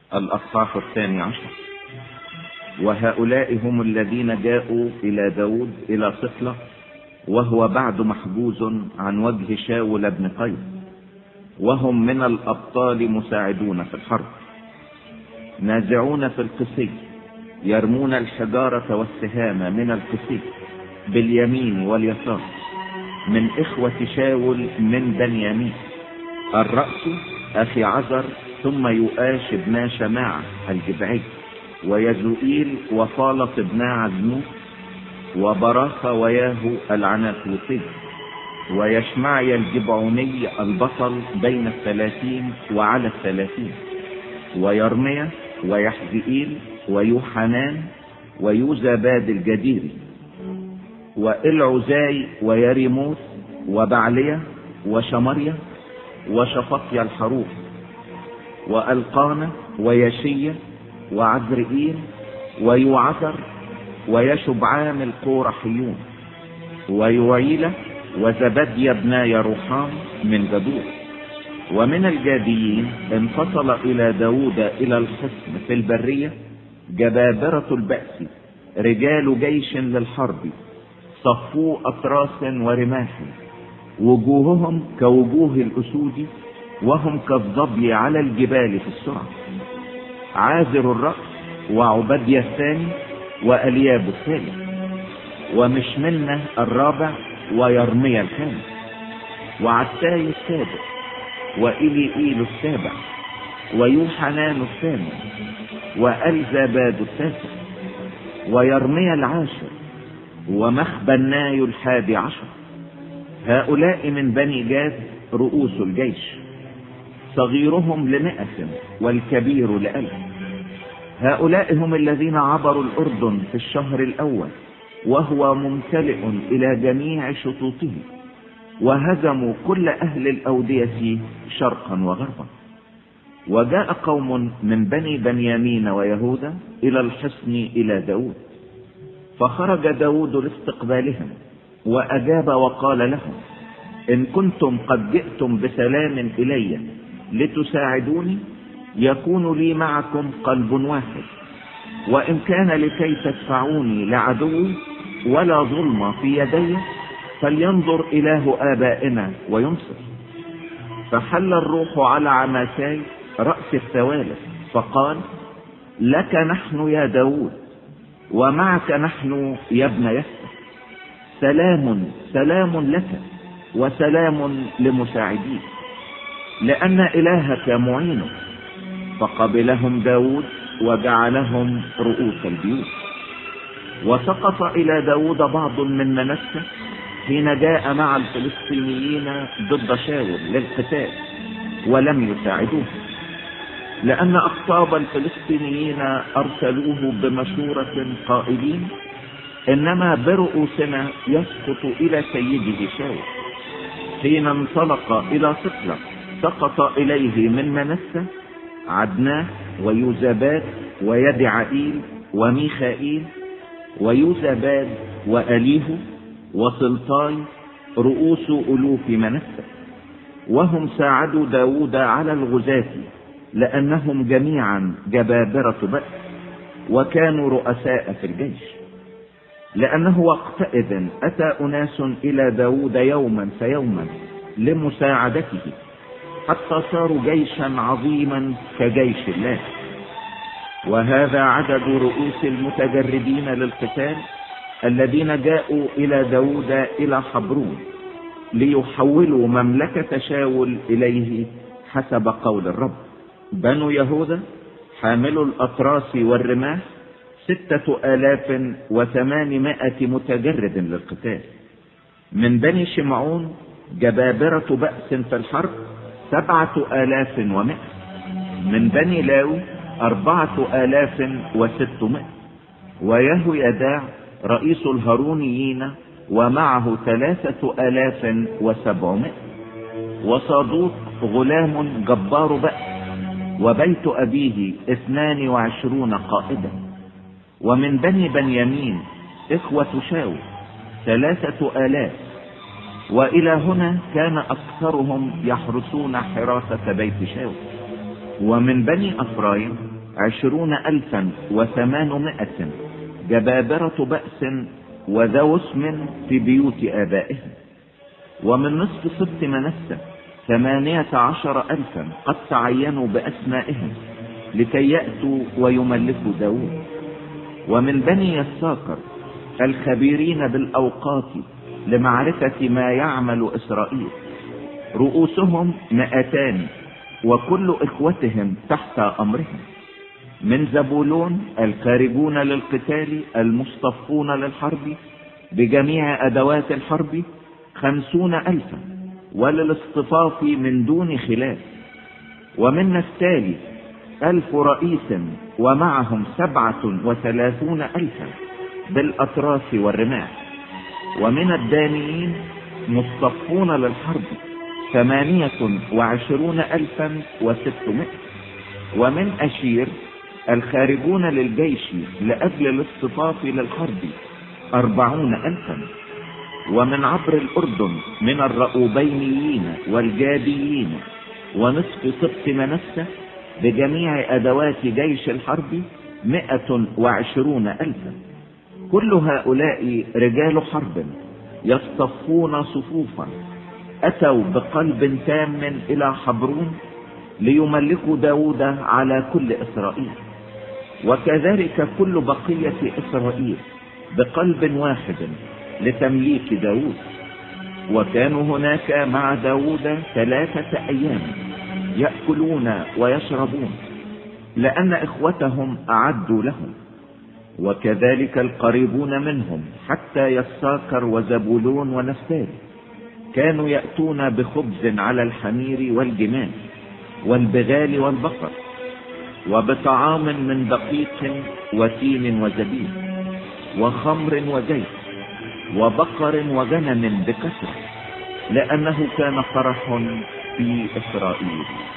الأصحاح 12. وهؤلاء هم الذين جاءوا إلى داود إلى صقلة وهو بعد محجوز عن وجه شاول بن قيس، وهم من الأبطال مساعدون في الحرب، نازعون في القسي، يرمون الحجارة والسهام من القسي باليمين واليسار، من إخوة شاول من بنيامين. الرأس أخي عزر، ثم يؤاش بن شماعة الجبعي، ويزوئيل وفالط بن عزنوت، وبراخة وياهو العناقوطي، ويشمعي الجبعوني البطل بين 30 وعلى 30، ويرميا ويحزئيل ويوحنان ويوزاباد الجديري، وإلعزاي ويريموت وبعلية وشمريا وشفطيا الحروف، وألقانة ويشية وعزرئيل ويوعثر ويشبعام القورحيون، ويوعيلة وزبديا بن يروحام من جدور. ومن الجاديين انفصل إلى داود إلى الحصن في البرية جبابرة البأس، رجال جيش للحرب، صفوا أطراس ورماح، وجوههم كوجوه الأسود، وهم كالظبي على الجبال في السرعة. عازر الرأس وعبديا الثاني وألياب الثالث، ومشمنة الرابع ويرميا الخامس، وعتاي السادس وإليئيل السابع، ويوحنان الثامن، وألزاباد التاسع، ويرميا العاشر، ومخبناي 11. هؤلاء من بني جاد رؤوس الجيش، صغيرهم 100 والكبير 1000. هؤلاء هم الذين عبروا الأردن في الشهر الأول وهو ممتلئ إلى جميع شطوطه، وهزموا كل أهل الأودية شرقا وغربا. وجاء قوم من بني بنيامين ويهوذا إلى الحصن إلى داود، فخرج داود لاستقبالهم، وأجاب وقال لهم: إن كنتم قد جئتم بسلام إلي لتساعدوني، يكون لي معكم قلب واحد، وإن كان لكي تدفعوني لعدوي ولا ظلم في يدي، فلينظر إله آبائنا وينصر. فحل الروح على عماساي رأس الثوالث، فقال: لك نحن يا داود، ومعك نحن يا ابن يسر، سلام سلام لك وسلام لمساعديك، لأن إلهك معينك. فقبلهم داود وجعلهم رؤوس البيوت. وسقط إلى داود بعض من منسى حين جاء مع الفلسطينيين ضد شاول للقتال، ولم يساعدوه، لأن أقطاب الفلسطينيين أرسلوه بمشورة قائلين: إنما برؤوسنا يسقط إلى سيده شاول. حين انطلق إلى صقلة سقط إليه من منسى عدناه ويوزاباد ويدعائيل وميخائيل ويوزاباد وأليه وسلطاي رؤوس ألوف منسى، وهم ساعدوا داود على الغزاة، لأنهم جميعا جبابرة بأس، وكانوا رؤساء في الجيش. لأنه وقتئذ أتى أناس إلى داود يوما فيوما لمساعدته، حتى صاروا جيشا عظيما كجيش الله. وهذا عدد رؤوس المتجردين للقتال الذين جاءوا إلى داود إلى حبرون ليحولوا مملكة شاول إليه حسب قول الرب. بنو يهوذا حاملوا الأطراس والرماح 6800 متجرد للقتال. من بني شمعون جبابرة بأس في الحرب 7100. من بني لاوي 4600. ويهو يداع رئيس الهارونيين ومعه 3700. وصادوق غلام جبار بأس، وبيت أبيه 22 قائدا. ومن بني بنيامين إخوة شاول 3000. وإلى هنا كان أكثرهم يحرسون حراسة بيت شاول. ومن بني أفرايم 20,800 جبابرة بأس وذو اسم في بيوت آبائهم. ومن نصف سبط منسى 18,000 قد تعينوا بأسمائهم لكي يأتوا ويملكوا داود. ومن بني يساكر الخبيرين بالأوقات لمعرفة ما يعمل إسرائيل، رؤوسهم 200 وكل إخوتهم تحت أمرهم. من زبولون الخارجون للقتال المصطفون للحرب بجميع أدوات الحرب 50,000 وللاصطفاف من دون خلاف. ومن نفتالي 1000 رئيس ومعهم 37,000 بالأتراس والرماح. ومن الدانيين مصطفون للحرب 28,600. ومن أشير الخارجون للجيش لأجل الاصطفاف للحرب 40,000. ومن عبر الأردن من الرأوبينيين والجاديين ونصف سبط منسى بجميع أدوات جيش الحرب 120,000. كل هؤلاء رجال حرب يصطفون صفوفا، أتوا بقلب تام إلى حبرون ليملكوا داود على كل إسرائيل. وكذلك كل بقية إسرائيل بقلب واحد لتمليك داود. وكانوا هناك مع داود 3 أيام يأكلون ويشربون، لأن إخوتهم أعدوا لهم. وكذلك القريبون منهم حتى يساكر وزبولون ونفتالي كانوا يأتون بخبز على الحمير والجمال والبغال والبقر، وبطعام من دقيق وتين وزبيب وخمر وزيت وبقر وغنم بكثرة، لأنه كان فرح في إسرائيل.